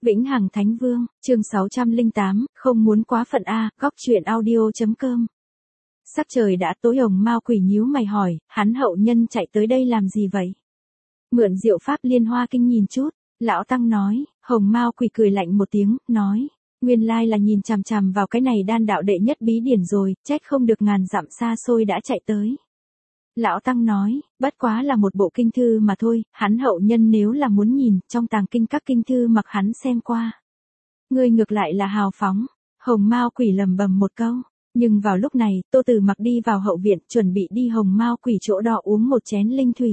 Vĩnh Hằng Thánh Vương, chương 608, không muốn quá phận A, góc chuyện audio.com. Sắc trời đã tối, Hồng Mao Quỷ nhíu mày hỏi, hắn hậu nhân chạy tới đây làm gì vậy? Mượn diệu pháp Liên Hoa Kinh nhìn chút, lão tăng nói. Hồng Mao Quỷ cười lạnh một tiếng, nói, nguyên lai là nhìn chằm chằm vào cái này đan đạo đệ nhất bí điển rồi, trách không được ngàn dặm xa xôi đã chạy tới. Lão tăng nói, bất quá là một bộ kinh thư mà thôi, hắn hậu nhân nếu là muốn nhìn, trong tàng kinh các kinh thư mặc hắn xem qua. Ngươi ngược lại là hào phóng. Hồng Mao Quỷ lầm bầm một câu. Nhưng vào lúc này, Tô Từ Mặc đi vào hậu viện, chuẩn bị đi Hồng Mao Quỷ chỗ đó uống một chén linh thủy.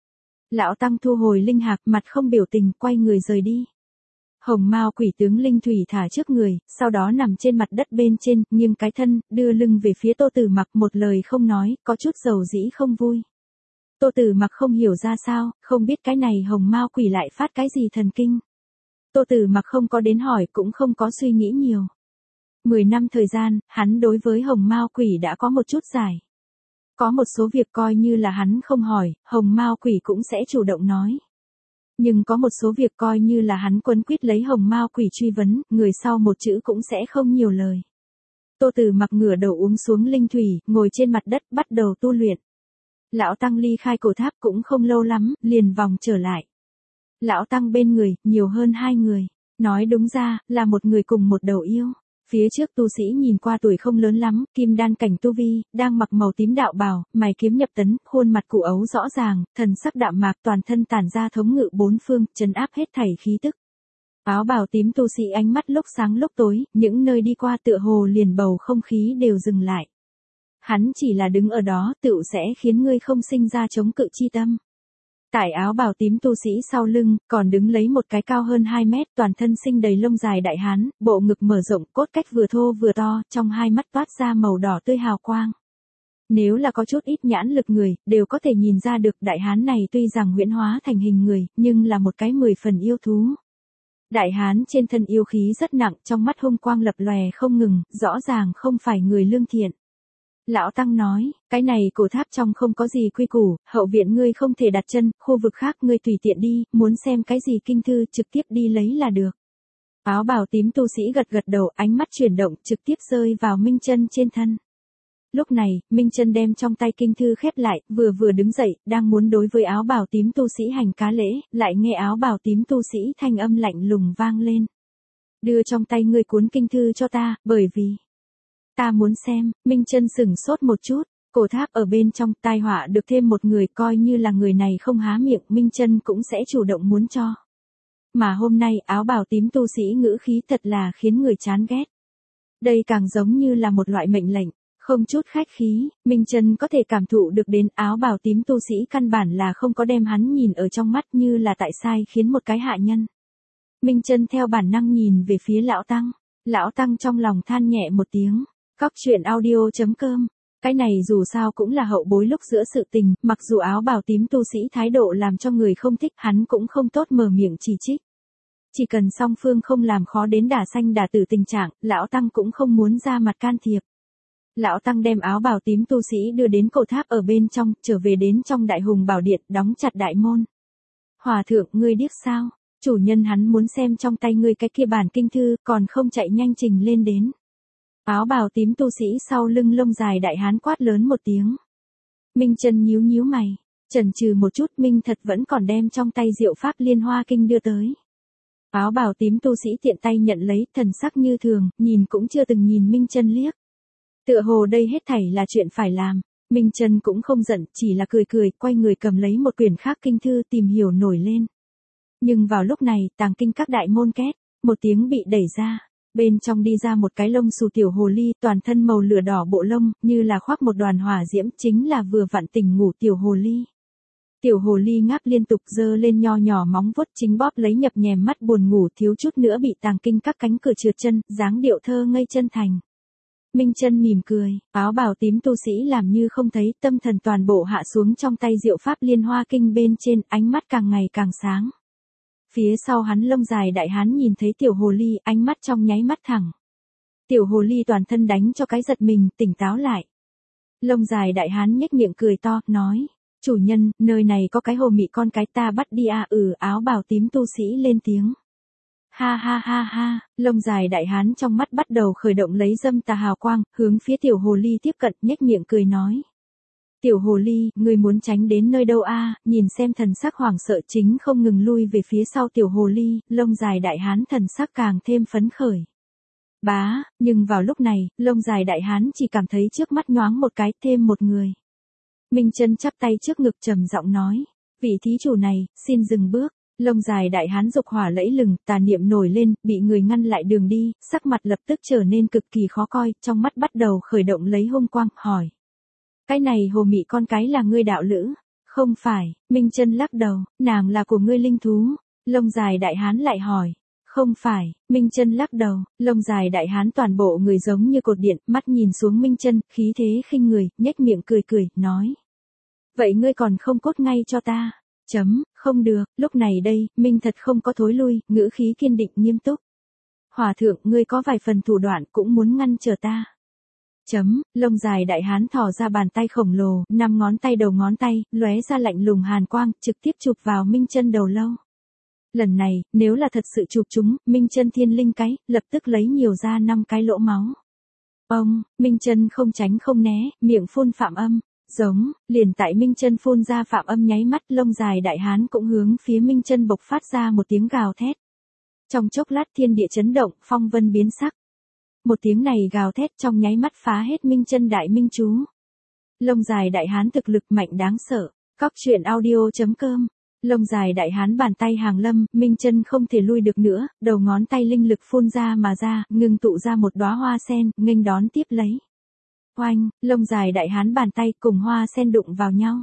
Lão tăng thu hồi linh hạc, mặt không biểu tình, quay người rời đi. Hồng Mao Quỷ tướng linh thủy thả trước người, sau đó nằm trên mặt đất bên trên, nghiêng cái thân, đưa lưng về phía Tô Từ Mặc, một lời không nói, có chút dầu dĩ không vui. Tô Từ Mặc không hiểu ra sao, không biết cái này Hồng Mao Quỷ lại phát cái gì thần kinh. Tô Từ Mặc không có đến hỏi, cũng không có suy nghĩ nhiều. 10 năm thời gian, hắn đối với Hồng Mao Quỷ đã có một chút giải. Có một số việc coi như là hắn không hỏi, Hồng Mao Quỷ cũng sẽ chủ động nói. Nhưng có một số việc coi như là hắn quấn quýt lấy Hồng Mao Quỷ truy vấn, người sau một chữ cũng sẽ không nhiều lời. Tô Từ Mặc ngửa đầu uống xuống linh thủy, ngồi trên mặt đất bắt đầu tu luyện. Lão tăng ly khai cổ tháp cũng không lâu lắm, liền vòng trở lại. Lão tăng bên người, nhiều hơn 2 người. Nói đúng ra, là một người cùng một đầu yêu. Phía trước tu sĩ nhìn qua tuổi không lớn lắm, kim đan cảnh tu vi, đang mặc màu tím đạo bào, mày kiếm nhập tấn, khuôn mặt cụ ấu rõ ràng, thần sắc đạm mạc, toàn thân tản ra thống ngự bốn phương, trấn áp hết thảy khí tức. Áo bào tím tu sĩ ánh mắt lúc sáng lúc tối, những nơi đi qua tựa hồ liền bầu không khí đều dừng lại. Hắn chỉ là đứng ở đó, tựu sẽ khiến ngươi không sinh ra chống cự chi tâm. Tại áo bào tím tu sĩ sau lưng, còn đứng lấy một cái cao hơn 2 mét, toàn thân sinh đầy lông dài đại hán, bộ ngực mở rộng, cốt cách vừa thô vừa to, trong hai mắt toát ra màu đỏ tươi hào quang. Nếu là có chút ít nhãn lực người, đều có thể nhìn ra được đại hán này tuy rằng huyễn hóa thành hình người, nhưng là một cái 10 phần yêu thú. Đại hán trên thân yêu khí rất nặng, trong mắt hung quang lập lòe không ngừng, rõ ràng không phải người lương thiện. Lão tăng nói, cái này cổ tháp trong không có gì quy củ, hậu viện ngươi không thể đặt chân, khu vực khác ngươi tùy tiện đi, muốn xem cái gì kinh thư trực tiếp đi lấy là được. Áo bào tím tu sĩ gật gật đầu, ánh mắt chuyển động, trực tiếp rơi vào Minh Chân trên thân. Lúc này, Minh Chân đem trong tay kinh thư khép lại, vừa đứng dậy, đang muốn đối với áo bào tím tu sĩ hành cá lễ, lại nghe áo bào tím tu sĩ thanh âm lạnh lùng vang lên. Đưa trong tay ngươi cuốn kinh thư cho ta, bởi vì ta muốn xem. Minh Chân sửng sốt một chút, cổ tháp ở bên trong, tai họa được thêm một người, coi như là người này không há miệng, Minh Chân cũng sẽ chủ động muốn cho. Mà hôm nay, áo bào tím tu sĩ ngữ khí thật là khiến người chán ghét. Đây càng giống như là một loại mệnh lệnh, không chút khách khí, Minh Chân có thể cảm thụ được đến áo bào tím tu sĩ căn bản là không có đem hắn nhìn ở trong mắt, như là tại sai khiến một cái hạ nhân. Minh Chân theo bản năng nhìn về phía lão tăng. Lão tăng trong lòng than nhẹ một tiếng. Góc chuyện audio.com. Cái này dù sao cũng là hậu bối lúc giữa sự tình, mặc dù áo bào tím tu sĩ thái độ làm cho người không thích, hắn cũng không tốt mở miệng chỉ trích. Chỉ cần song phương không làm khó đến đả sanh đả tử tình trạng, lão tăng cũng không muốn ra mặt can thiệp. Lão tăng đem áo bào tím tu sĩ đưa đến cổ tháp ở bên trong, trở về đến trong đại hùng bảo điện, đóng chặt đại môn. Hòa thượng, ngươi điếc sao? Chủ nhân hắn muốn xem trong tay ngươi cái kia bản kinh thư, còn không chạy nhanh trình lên đến. Áo bào tím tu sĩ sau lưng lông dài đại hán quát lớn một tiếng. Minh Chân nhíu nhíu mày, chần chừ một chút, Minh thật vẫn còn đem trong tay diệu pháp Liên Hoa Kinh đưa tới. Áo bào tím tu sĩ tiện tay nhận lấy, thần sắc như thường, nhìn cũng chưa từng nhìn Minh Chân liếc. Tựa hồ đây hết thảy là chuyện phải làm. Minh Chân cũng không giận, chỉ là cười cười, quay người cầm lấy một quyển khác kinh thư tìm hiểu nổi lên. Nhưng vào lúc này, tàng kinh các đại môn két, một tiếng bị đẩy ra. Bên trong đi ra một cái lông xù tiểu hồ ly, toàn thân màu lửa đỏ bộ lông, như là khoác một đoàn hỏa diễm, chính là vừa vặn tỉnh ngủ tiểu hồ ly. Tiểu hồ ly ngáp liên tục, giơ lên nho nhỏ móng vuốt chính bóp lấy nhập nhèm mắt buồn ngủ, thiếu chút nữa bị tàng kinh các cánh cửa trượt chân, dáng điệu thơ ngây chân thành. Minh Chân mỉm cười, áo bào tím tu sĩ làm như không thấy, tâm thần toàn bộ hạ xuống trong tay diệu pháp Liên Hoa Kinh bên trên, ánh mắt càng ngày càng sáng. Phía sau hắn lông dài đại hán nhìn thấy tiểu hồ ly, ánh mắt trong nháy mắt thẳng. Tiểu hồ ly toàn thân đánh cho cái giật mình, tỉnh táo lại. Lông dài đại hán nhếch miệng cười to, nói, chủ nhân, nơi này có cái hồ mị con cái ta bắt đi à. Áo bào tím tu sĩ lên tiếng. Ha ha ha ha, lông dài đại hán trong mắt bắt đầu khởi động lấy dâm tà hào quang, hướng phía tiểu hồ ly tiếp cận, nhếch miệng cười nói. Tiểu hồ ly, ngươi muốn tránh đến nơi đâu a? Nhìn xem thần sắc hoảng sợ chính không ngừng lui về phía sau tiểu hồ ly, lông dài đại hán thần sắc càng thêm phấn khởi. Bá, nhưng vào lúc này, lông dài đại hán chỉ cảm thấy trước mắt nhoáng một cái, thêm một người. Minh Chân chắp tay trước ngực trầm giọng nói, vị thí chủ này, xin dừng bước. Lông dài đại hán dục hỏa lẫy lừng, tà niệm nổi lên, bị người ngăn lại đường đi, sắc mặt lập tức trở nên cực kỳ khó coi, trong mắt bắt đầu khởi động lấy hung quang, hỏi. Cái này hồ mị con cái là ngươi đạo lữ? Không phải, Minh Chân lắc đầu, nàng là của ngươi linh thú. Lông dài đại hán lại hỏi. Không phải, Minh Chân lắc đầu, lông dài đại hán toàn bộ người giống như cột điện, mắt nhìn xuống Minh Chân, khí thế khinh người, nhếch miệng cười cười, nói. Vậy ngươi còn không cốt ngay cho ta. Không được, lúc này đây, Minh thật không có thối lui, ngữ khí kiên định nghiêm túc. Hòa thượng, ngươi có vài phần thủ đoạn cũng muốn ngăn trở ta. Lông dài đại hán thò ra bàn tay khổng lồ, 5 ngón tay đầu ngón tay, lóe ra lạnh lùng hàn quang, trực tiếp chụp vào Minh Chân đầu lâu. Lần này, nếu là thật sự chụp chúng, Minh Chân thiên linh cái, lập tức lấy nhiều ra 5 cái lỗ máu. Ông, Minh Chân không tránh không né, miệng phun phạm âm. Giống, liền tại Minh Chân phun ra phạm âm nháy mắt, lông dài đại hán cũng hướng phía Minh Chân bộc phát ra một tiếng gào thét. Trong chốc lát thiên địa chấn động, phong vân biến sắc. Một tiếng này gào thét trong nháy mắt phá hết Minh Chân đại minh chú. Lông dài đại hán thực lực mạnh đáng sợ. Cóc truyện audio.com. Lông dài đại hán bàn tay hàng lâm, Minh Chân không thể lui được nữa, đầu ngón tay linh lực phun ra mà ra, ngưng tụ ra một đóa hoa sen, nghênh đón tiếp lấy. Oanh, lông dài đại hán bàn tay cùng hoa sen đụng vào nhau.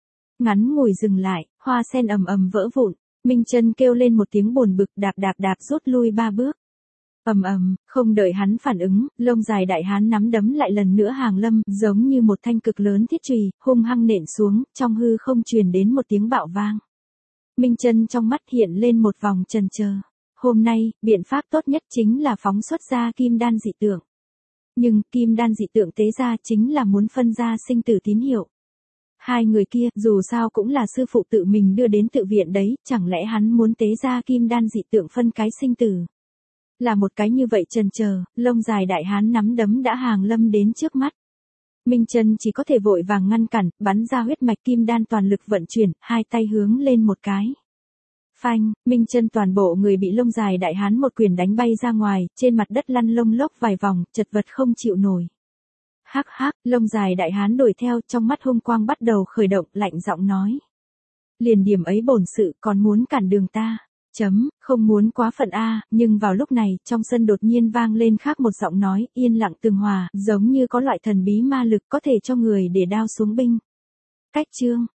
Ngắn ngủi dừng lại, hoa sen ầm ầm vỡ vụn. Minh Chân kêu lên một tiếng buồn bực, đạp đạp đạp rút lui 3 bước. Ầm ầm, không đợi hắn phản ứng, lông dài đại hán nắm đấm lại lần nữa hàng lâm, giống như một thanh cực lớn thiết chùy, hung hăng nện xuống, trong hư không truyền đến một tiếng bạo vang. Minh Chân trong mắt hiện lên một vòng chần chờ. Hôm nay, biện pháp tốt nhất chính là phóng xuất ra kim đan dị tượng. Nhưng, kim đan dị tượng tế ra chính là muốn phân ra sinh tử tín hiệu. Hai người kia, dù sao cũng là sư phụ tự mình đưa đến tự viện đấy, chẳng lẽ hắn muốn tế ra kim đan dị tượng phân cái sinh tử. Là một cái như vậy chần chờ, lông dài đại hán nắm đấm đã hàng lâm đến trước mắt. Minh Chân chỉ có thể vội vàng ngăn cản, bắn ra huyết mạch kim đan toàn lực vận chuyển, hai tay hướng lên một cái. Phanh, Minh Chân toàn bộ người bị lông dài đại hán một quyền đánh bay ra ngoài, trên mặt đất lăn lông lốc vài vòng, chật vật không chịu nổi. Hắc hắc, lông dài đại hán đuổi theo, trong mắt hung quang bắt đầu khởi động, lạnh giọng nói. Liền điểm ấy bổn sự còn muốn cản đường ta. Không muốn quá phận a, nhưng vào lúc này, trong sân đột nhiên vang lên khác một giọng nói, yên lặng tường hòa, giống như có loại thần bí ma lực có thể cho người để đao xuống binh. Cách chương